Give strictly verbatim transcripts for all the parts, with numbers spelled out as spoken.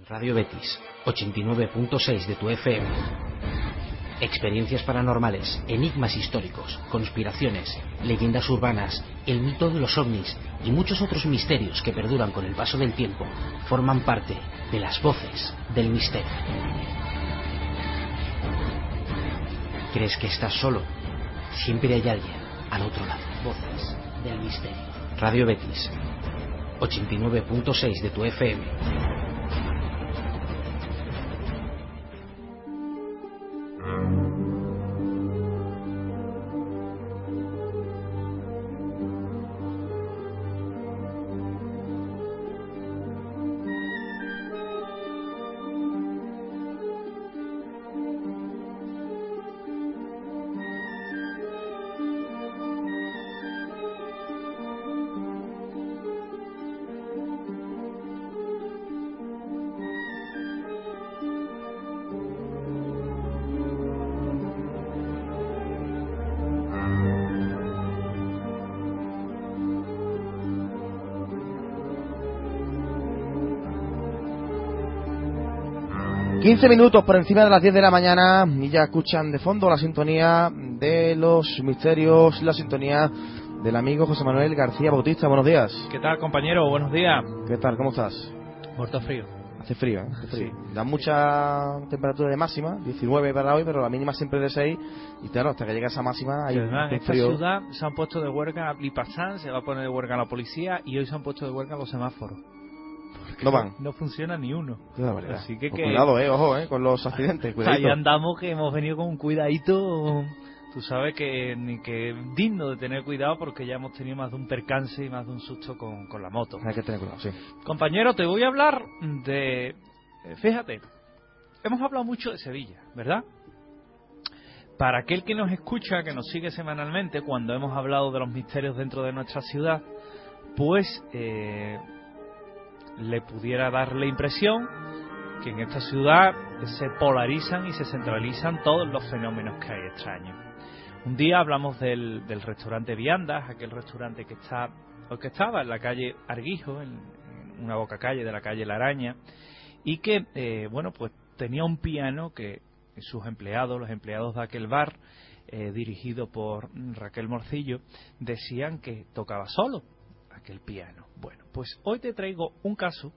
Radio Betis, ochenta y nueve punto seis de tu F M. Experiencias paranormales, enigmas históricos, conspiraciones, leyendas urbanas, el mito de los ovnis y muchos otros misterios que perduran con el paso del tiempo forman parte de las voces del misterio. ¿Crees que estás solo? Siempre hay alguien al otro lado. Voces del misterio. Radio Betis, ochenta y nueve punto seis de tu F M. quince minutos por encima de las diez de la mañana y ya escuchan de fondo la sintonía de los misterios, la sintonía del amigo José Manuel García Bautista. Buenos días. ¿Qué tal, compañero? Buenos días. ¿Qué tal? ¿Cómo estás? Muerto frío. Hace frío, ¿eh? Hace frío. Sí. Da mucha temperatura de máxima, diecinueve para hoy, pero la mínima siempre de seis. Y claro, hasta que llega esa máxima hay Además, un en esta frío. ciudad se han puesto de huelga Lipasán, se va a poner de huelga la policía y hoy se han puesto de huelga los semáforos. No van. No funciona ni uno. Qué barbaridad. Así que, Pues que cuidado, eh, ojo, eh, con los accidentes. Cuidadito. ahí andamos, que hemos venido con un cuidadito. Tú sabes que ni que digno de tener cuidado, porque ya hemos tenido más de un percance y más de un susto con, con la moto. Hay que tener cuidado, sí. Compañero, te voy a hablar de... Fíjate, hemos hablado mucho de Sevilla, ¿verdad? Para aquel que nos escucha, que nos sigue semanalmente, cuando hemos hablado de los misterios dentro de nuestra ciudad, pues eh, le pudiera dar la impresión que en esta ciudad se polarizan y se centralizan todos los fenómenos que hay extraños. Un día hablamos del, del restaurante Viandas, aquel restaurante que está o que estaba en la calle Arguijo, en, en una boca calle de la calle La Araña, y que, eh, bueno, pues tenía un piano que sus empleados, los empleados de aquel bar, eh, dirigido por Raquel Morcillo, decían que tocaba solo aquel piano. Bueno, pues hoy te traigo un caso,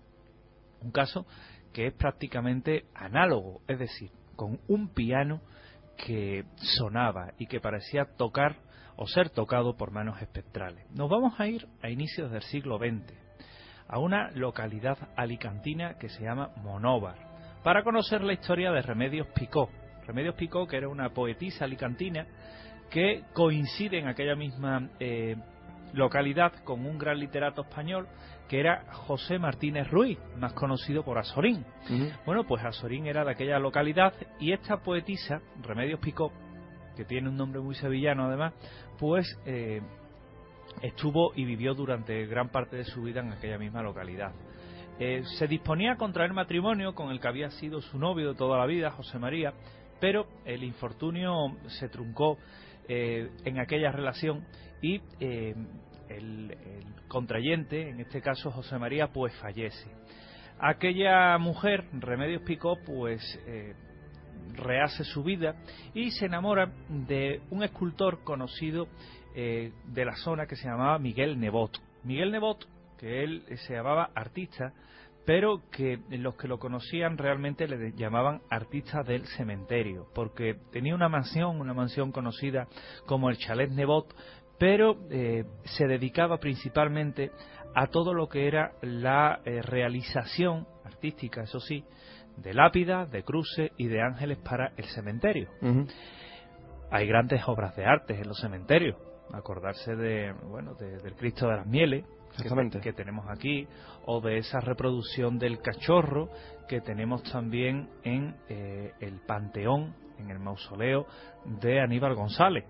un caso que es prácticamente análogo, es decir, con un piano que sonaba y que parecía tocar o ser tocado por manos espectrales. Nos vamos a ir a inicios del siglo veinte, a una localidad alicantina que se llama Monóvar, para conocer la historia de Remedios Picó. Remedios Picó, que era una poetisa alicantina que coincide en aquella misma eh, localidad con un gran literato español que era José Martínez Ruiz, más conocido por Azorín. Uh-huh. Bueno, pues Azorín era de aquella localidad y esta poetisa, Remedios Picó, que tiene un nombre muy sevillano además, pues eh, estuvo y vivió durante gran parte de su vida en aquella misma localidad. Eh, se disponía a contraer matrimonio con el que había sido su novio de toda la vida, José María, pero el infortunio se truncó eh, en aquella relación y eh, el, el contrayente, en este caso José María, pues fallece. Aquella mujer, Remedios Picó, pues eh, rehace su vida y se enamora de un escultor conocido eh, de la zona que se llamaba Miguel Nebot. Miguel Nebot, que él se llamaba artista, pero que los que lo conocían realmente le llamaban artista del cementerio, porque tenía una mansión, una mansión conocida como el Chalet Nebot, pero eh, se dedicaba principalmente a todo lo que era la eh, realización artística, eso sí, de lápidas, de cruces y de ángeles para el cementerio. Uh-huh. Hay grandes obras de arte en los cementerios, acordarse de, bueno, de, del Cristo de las Mieles, que, que tenemos aquí, o de esa reproducción del cachorro que tenemos también en eh, el Panteón, en el mausoleo de Aníbal González.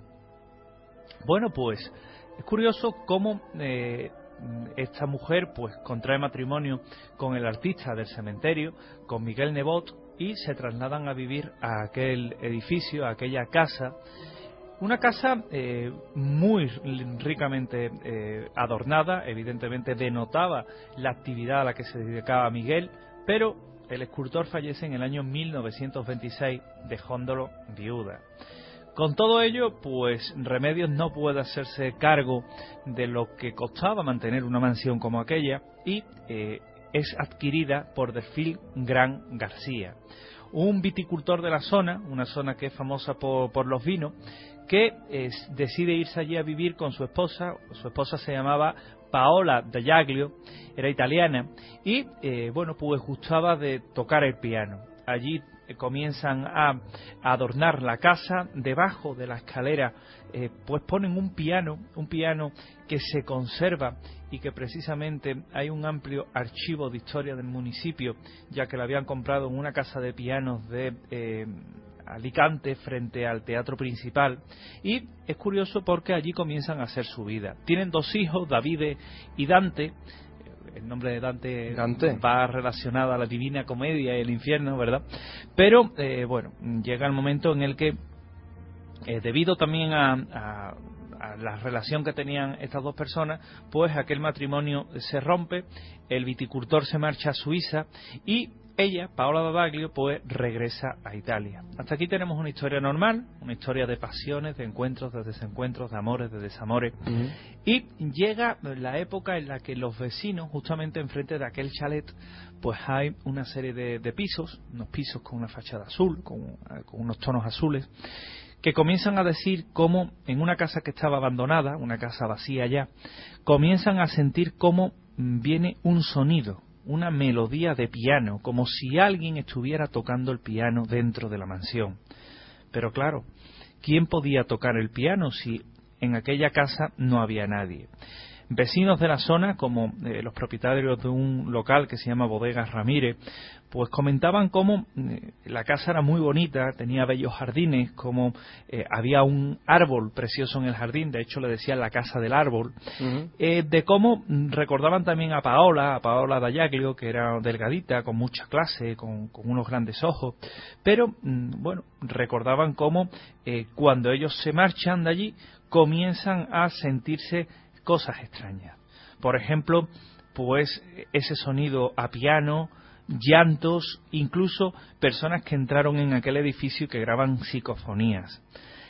Bueno, pues es curioso cómo eh, esta mujer pues contrae matrimonio con el artista del cementerio, con Miguel Nebot, y se trasladan a vivir a aquel edificio, a aquella casa. Una casa eh, muy ricamente eh, adornada, evidentemente denotaba la actividad a la que se dedicaba Miguel, pero el escultor fallece en el año mil novecientos veintiséis, dejándolo viuda. Con todo ello, pues Remedios no puede hacerse cargo de lo que costaba mantener una mansión como aquella y eh, es adquirida por Delfín Gran García, un viticultor de la zona, una zona que es famosa por, por los vinos, que eh, decide irse allí a vivir con su esposa. Su esposa se llamaba Paola Dallaglio, era italiana y eh, bueno, pues gustaba de tocar el piano. Allí eh, comienzan a, a adornar la casa. Debajo de la escalera eh, pues ponen un piano, un piano que se conserva y que precisamente hay un amplio archivo de historia del municipio, ya que lo habían comprado en una casa de pianos de eh, Alicante, frente al teatro principal, y es curioso porque allí comienzan a hacer su vida. Tienen dos hijos, Davide y Dante. El nombre de Dante, Dante. va relacionado a la Divina Comedia y el infierno, ¿verdad? Pero eh, bueno, llega el momento en el que eh, debido también a, a a la relación que tenían estas dos personas, pues aquel matrimonio se rompe, el viticultor se marcha a Suiza y ella, Paola Dallaglio, pues regresa a Italia. Hasta aquí tenemos una historia normal, una historia de pasiones, de encuentros, de desencuentros, de amores, de desamores. Uh-huh. Y llega la época en la que los vecinos, justamente enfrente de aquel chalet, pues hay una serie de, de pisos, unos pisos con una fachada azul, con, con unos tonos azules, que comienzan a decir cómo en una casa que estaba abandonada, una casa vacía ya, comienzan a sentir cómo viene un sonido, una melodía de piano, como si alguien estuviera tocando el piano dentro de la mansión. Pero claro, ¿quién podía tocar el piano si en aquella casa no había nadie? Vecinos de la zona, como eh, los propietarios de un local que se llama Bodegas Ramírez, pues comentaban cómo eh, la casa era muy bonita, tenía bellos jardines, como eh, había un árbol precioso en el jardín, de hecho le decían la casa del árbol, uh-huh. eh, de cómo recordaban también a Paola, a Paola Dallaglio, que era delgadita, con mucha clase, con, con unos grandes ojos, pero mm, bueno, recordaban cómo eh, cuando ellos se marchan de allí, comienzan a sentirse cosas extrañas. Por ejemplo, pues ese sonido a piano, llantos, incluso personas que entraron en aquel edificio y que graban psicofonías.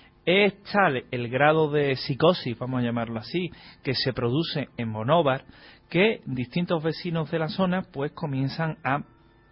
Es tal el grado de psicosis, vamos a llamarlo así, que se produce en Monóvar, que distintos vecinos de la zona pues comienzan a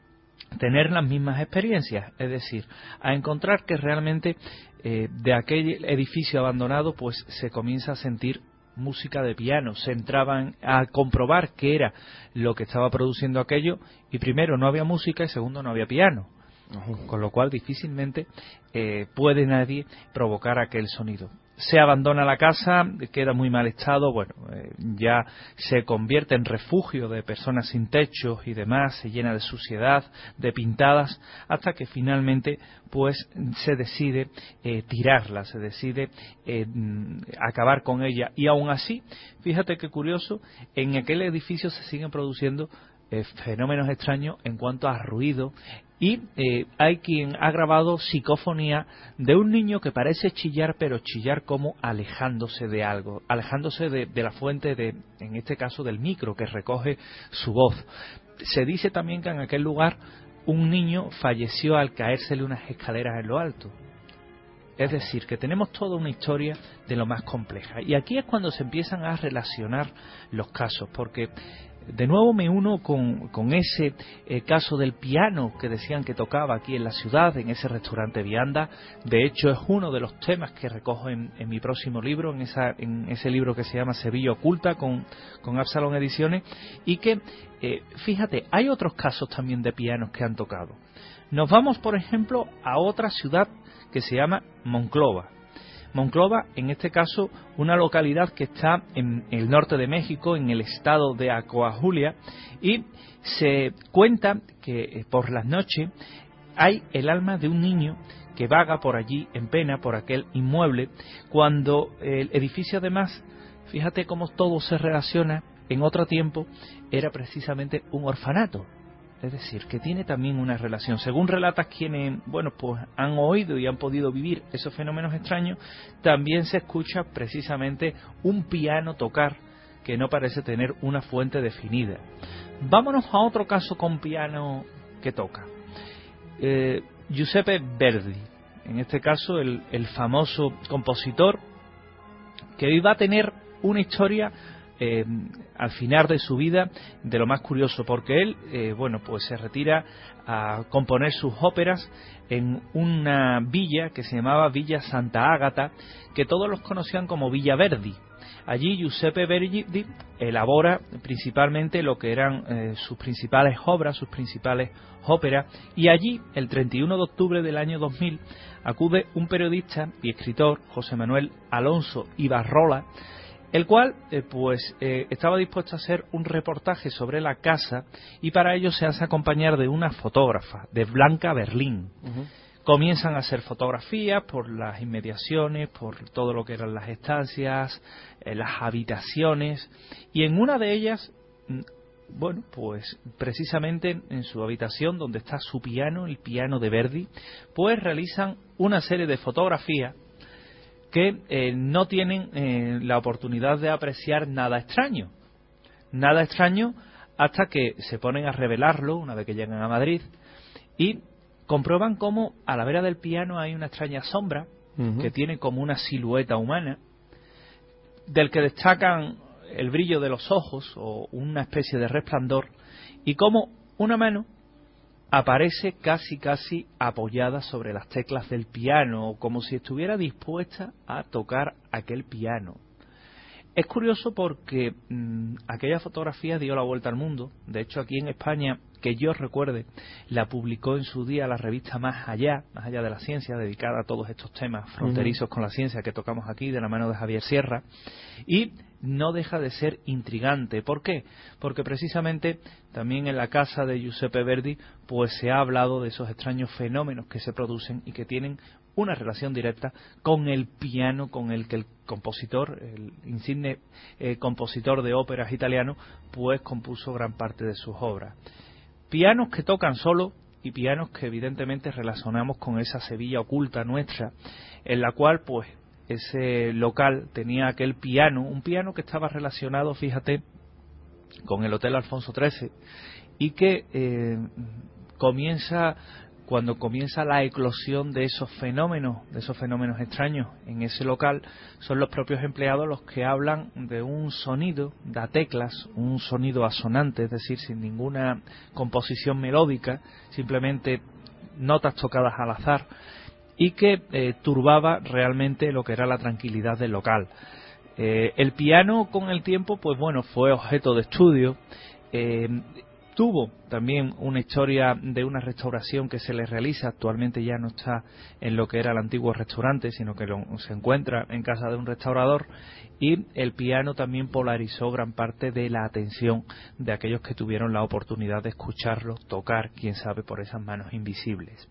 tener las mismas experiencias, es decir, a encontrar que realmente eh, de aquel edificio abandonado pues se comienza a sentir música de piano. Se entraban a comprobar qué era lo que estaba produciendo aquello y primero no había música y segundo no había piano, uh-huh. con lo cual difícilmente eh, puede nadie provocar aquel sonido. Se abandona la casa, queda muy mal estado, bueno, eh, ya se convierte en refugio de personas sin techos y demás, se llena de suciedad, de pintadas, hasta que finalmente pues se decide eh, tirarla, se decide eh, acabar con ella. Y aún así, fíjate qué curioso, en aquel edificio se siguen produciendo eh, fenómenos extraños en cuanto a ruido. Y eh, hay quien ha grabado psicofonía de un niño que parece chillar, pero chillar como alejándose de algo, alejándose de, de la fuente, de, en este caso del micro que recoge su voz. Se dice también que en aquel lugar un niño falleció al caérsele unas escaleras en lo alto. Es decir, que tenemos toda una historia de lo más compleja. Y aquí es cuando se empiezan a relacionar los casos, porque de nuevo me uno con, con ese eh, caso del piano que decían que tocaba aquí en la ciudad, en ese restaurante Vianda. De hecho, es uno de los temas que recojo en, en mi próximo libro, en, esa, en ese libro que se llama Sevilla Oculta, con, con Absalón Ediciones, y que, eh, fíjate, hay otros casos también de pianos que han tocado. Nos vamos, por ejemplo, a otra ciudad que se llama Monclova. Monclova, en este caso, una localidad que está en el norte de México, en el estado de Coahuila, y se cuenta que por las noches hay el alma de un niño que vaga por allí en pena, por aquel inmueble, cuando el edificio además, fíjate cómo todo se relaciona, en otro tiempo era precisamente un orfanato. Es decir, que tiene también una relación. Según relatas quienes, bueno, pues han oído y han podido vivir esos fenómenos extraños, también se escucha precisamente un piano tocar que no parece tener una fuente definida. Vámonos a otro caso con piano que toca. Eh, Giuseppe Verdi, en este caso el, el famoso compositor, que iba a tener una historia eh, al final de su vida de lo más curioso, porque él, eh, bueno, pues se retira a componer sus óperas en una villa que se llamaba Villa Santa Ágata, que todos los conocían como Villa Verdi. Allí Giuseppe Verdi elabora principalmente lo que eran eh, sus principales obras, sus principales óperas, y allí, el treinta y uno de octubre del año dos mil, acude un periodista y escritor, José Manuel Alonso Ibarrola, el cual eh, pues eh, estaba dispuesto a hacer un reportaje sobre la casa, y para ello se hace acompañar de una fotógrafa, de Blanca Berlín. Uh-huh. Comienzan a hacer fotografías por las inmediaciones, por todo lo que eran las estancias, eh, las habitaciones, y en una de ellas, bueno, pues precisamente en su habitación donde está su piano, el piano de Verdi, pues realizan una serie de fotografías que eh, no tienen eh, la oportunidad de apreciar nada extraño. Nada extraño hasta que se ponen a revelarlo una vez que llegan a Madrid y comprueban cómo a la vera del piano hay una extraña sombra, uh-huh, que tiene como una silueta humana, del que destacan el brillo de los ojos o una especie de resplandor, y cómo una mano aparece casi casi apoyada sobre las teclas del piano, como si estuviera dispuesta a tocar aquel piano. Es curioso porque mmm, aquella fotografía dio la vuelta al mundo. De hecho, aquí en España, que yo recuerde, la publicó en su día la revista Más Allá, Más Allá de la Ciencia, dedicada a todos estos temas fronterizos uh-huh. con la ciencia que tocamos aquí, de la mano de Javier Sierra, y no deja de ser intrigante. ¿Por qué? Porque precisamente también en la casa de Giuseppe Verdi pues se ha hablado de esos extraños fenómenos que se producen y que tienen una relación directa con el piano con el que el compositor, el insigne eh, compositor de óperas italiano, pues compuso gran parte de sus obras. Pianos que tocan solo y pianos que evidentemente relacionamos con esa Sevilla oculta nuestra, en la cual pues ese local tenía aquel piano, un piano que estaba relacionado, fíjate, con el Hotel Alfonso trece, y que eh, comienza cuando comienza la eclosión de esos fenómenos, de esos fenómenos extraños en ese local, son los propios empleados los que hablan de un sonido, de teclas, un sonido asonante, es decir, sin ninguna composición melódica, simplemente notas tocadas al azar, y que eh, turbaba realmente lo que era la tranquilidad del local. Eh, el piano con el tiempo, pues bueno, fue objeto de estudio. Eh, Tuvo también una historia de una restauración que se le realiza, actualmente ya no está en lo que era el antiguo restaurante, sino que lo, se encuentra en casa de un restaurador, y el piano también polarizó gran parte de la atención de aquellos que tuvieron la oportunidad de escucharlo tocar, quién sabe, por esas manos invisibles.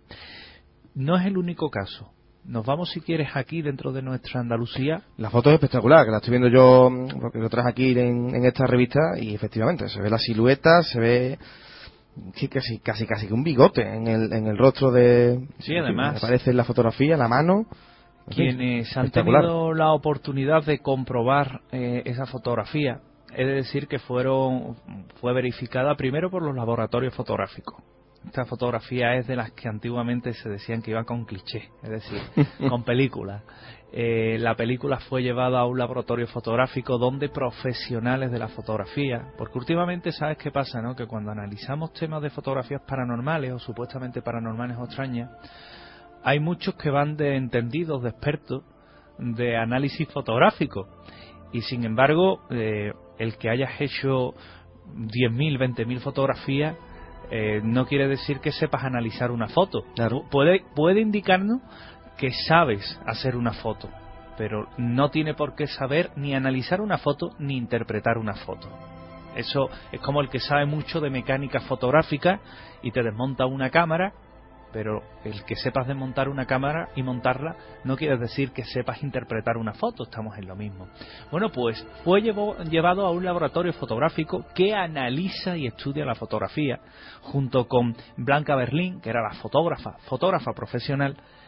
No es el único caso. Nos vamos, si quieres, aquí dentro de nuestra Andalucía. La foto es espectacular, que la estoy viendo yo, porque lo traje aquí en, en esta revista, y efectivamente se ve la silueta, se ve sí, casi casi casi que un bigote en el en el rostro de. Sí, además. Aparece en la fotografía, la mano. Quienes han tenido la oportunidad de comprobar eh, esa fotografía, he de decir que fueron fue verificada primero por los laboratorios fotográficos. Esta fotografía es de las que antiguamente se decían que iban con cliché, es decir, con películas. Eh, la película fue llevada a un laboratorio fotográfico donde profesionales de la fotografía, porque últimamente sabes qué pasa, ¿no? Que cuando analizamos temas de fotografías paranormales o supuestamente paranormales o extrañas, hay muchos que van de entendidos, de expertos de análisis fotográfico, y sin embargo eh, el que hayas hecho diez mil, veinte mil fotografías Eh, no quiere decir que sepas analizar una foto. Claro. Puede, puede indicarnos que sabes hacer una foto, pero no tiene por qué saber ni analizar una foto ni interpretar una foto. Eso es como el que sabe mucho de mecánica fotográfica y te desmonta una cámara, pero el que sepas desmontar una cámara y montarla no quiere decir que sepas interpretar una foto, estamos en lo mismo. Bueno, pues fue llevó, llevado a un laboratorio fotográfico que analiza y estudia la fotografía, junto con Blanca Berlín, que era la fotógrafa, fotógrafa profesional,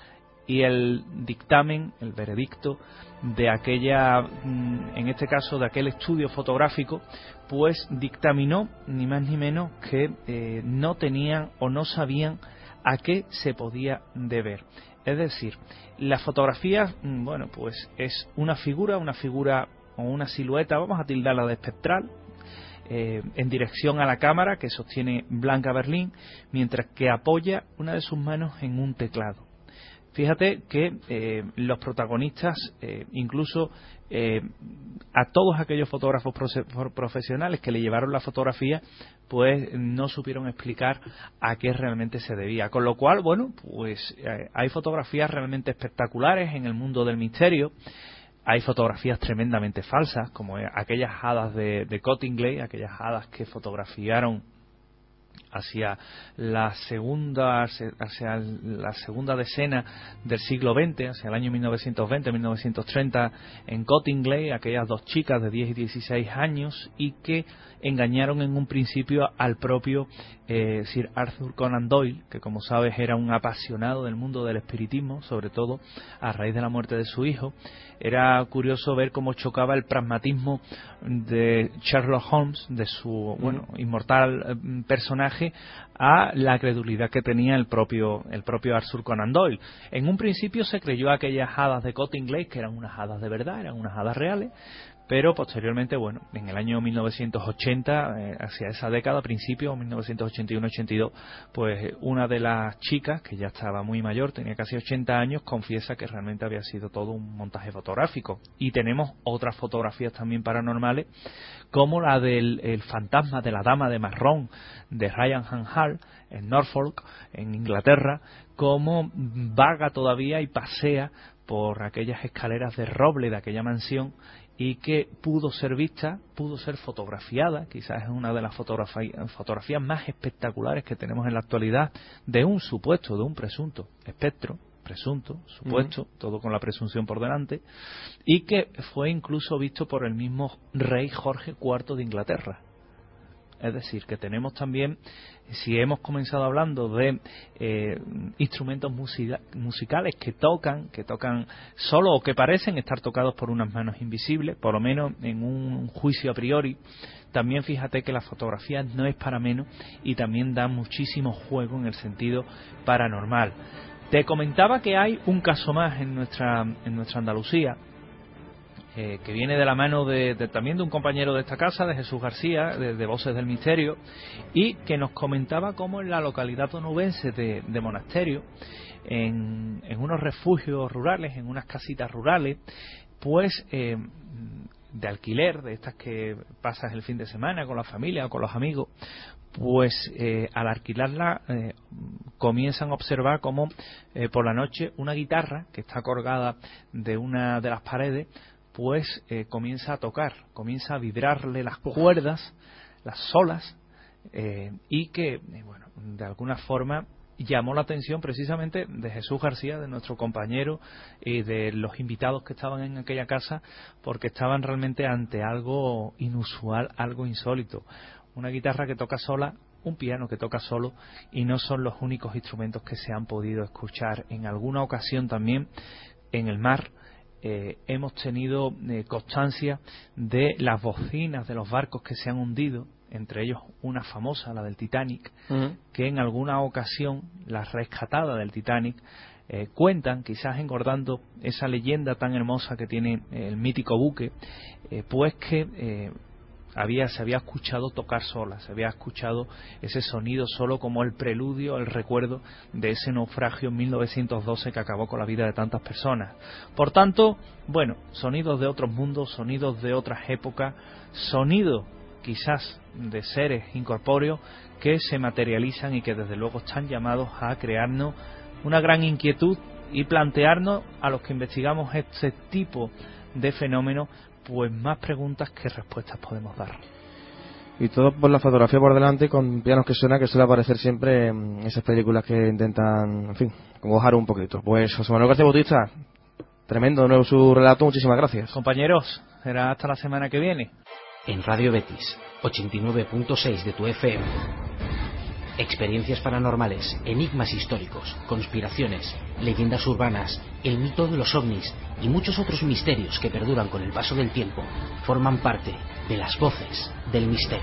y el dictamen, el veredicto de aquella, en este caso de aquel estudio fotográfico, pues dictaminó ni más ni menos que eh, no tenían o no sabían a qué se podía deber. Es decir, la fotografía, bueno, pues es una figura, una figura o una silueta, vamos a tildarla de espectral, eh, en dirección a la cámara que sostiene Blanca Berlín, mientras que apoya una de sus manos en un teclado. Fíjate que eh, los protagonistas, eh, incluso eh, a todos aquellos fotógrafos profesionales que le llevaron la fotografía, pues no supieron explicar a qué realmente se debía. Con lo cual, bueno, pues eh, hay fotografías realmente espectaculares en el mundo del misterio. Hay fotografías tremendamente falsas, como aquellas hadas de, de Cottingley, aquellas hadas que fotografiaron hacia la segunda hacia la segunda decena del siglo veinte, hacia el año mil novecientos veinte a mil novecientos treinta en Cottingley, aquellas dos chicas de diez y dieciséis años, y que engañaron en un principio al propio eh, Sir Arthur Conan Doyle, que como sabes era un apasionado del mundo del espiritismo, sobre todo a raíz de la muerte de su hijo. Era curioso ver cómo chocaba el pragmatismo de Sherlock Holmes, de su bueno inmortal eh, personaje, a la credulidad que tenía el propio el propio Arthur Conan Doyle. En un principio se creyó aquellas hadas de Cottingley que eran unas hadas de verdad, eran unas hadas reales, pero posteriormente, bueno, en el año mil novecientos ochenta, eh, hacia esa década, a principios, mil novecientos ochenta y uno ochenta y dos, pues una de las chicas, que ya estaba muy mayor, tenía casi ochenta años, confiesa que realmente había sido todo un montaje fotográfico. Y tenemos otras fotografías también paranormales, como la del el fantasma de la dama de marrón de Ryan Han Hall, en Norfolk, en Inglaterra, como vaga todavía y pasea por aquellas escaleras de roble de aquella mansión, y que pudo ser vista, pudo ser fotografiada, quizás es una de las fotografías, fotografías más espectaculares que tenemos en la actualidad, de un supuesto, de un presunto espectro, presunto, supuesto, uh-huh. todo con la presunción por delante, y que fue incluso visto por el mismo rey Jorge cuarto de Inglaterra. Es decir, que tenemos también, si hemos comenzado hablando de eh, instrumentos musica- musicales que tocan, que tocan solo o que parecen estar tocados por unas manos invisibles, por lo menos en un juicio a priori, también fíjate que la fotografía no es para menos y también da muchísimo juego en el sentido paranormal. Te comentaba que hay un caso más en nuestra, en nuestra Andalucía, Eh, que viene de la mano de, de, también de un compañero de esta casa, de Jesús García, de, de Voces del Misterio, y que nos comentaba cómo en la localidad onubense de, de Monasterio, en, en unos refugios rurales, en unas casitas rurales, pues eh, de alquiler, de estas que pasas el fin de semana con la familia o con los amigos, pues eh, al alquilarla eh, comienzan a observar cómo eh, por la noche una guitarra que está colgada de una de las paredes, pues eh, comienza a tocar, comienza a vibrarle las cuerdas, las solas, eh, y que, eh, bueno, de alguna forma llamó la atención precisamente de Jesús García, de nuestro compañero, y de los invitados que estaban en aquella casa, porque estaban realmente ante algo inusual, algo insólito. Una guitarra que toca sola, un piano que toca solo, y no son los únicos instrumentos que se han podido escuchar. En alguna ocasión también, en el mar, Eh, hemos tenido eh, constancia de las bocinas de los barcos que se han hundido, entre ellos una famosa, la del Titanic, uh-huh. que en alguna ocasión la rescatada del Titanic eh, cuentan, quizás engordando esa leyenda tan hermosa que tiene eh, el mítico buque, eh, pues que eh, había se había escuchado tocar sola, se había escuchado ese sonido solo como el preludio, el recuerdo de ese naufragio en mil novecientos doce que acabó con la vida de tantas personas. Por tanto, bueno, sonidos de otros mundos, sonidos de otras épocas, sonidos quizás de seres incorpóreos que se materializan y que desde luego están llamados a crearnos una gran inquietud y plantearnos a los que investigamos este tipo de fenómenos pues más preguntas que respuestas podemos dar. Y todo por la fotografía por delante, con pianos que suena, que suele aparecer siempre en esas películas que intentan, en fin, congojar un poquito. Pues José Manuel García Bautista, tremendo de nuevo su relato, muchísimas gracias. Compañeros, será hasta la semana que viene. En Radio Betis, ochenta y nueve punto seis de tu F M. Experiencias paranormales, enigmas históricos, conspiraciones, leyendas urbanas, el mito de los ovnis y muchos otros misterios que perduran con el paso del tiempo forman parte de las voces del misterio.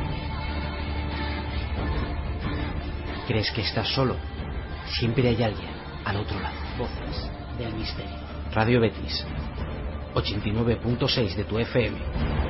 ¿Crees que estás solo? Siempre hay alguien al otro lado. Voces del misterio. Radio Betis, ochenta y nueve punto seis de tu F M.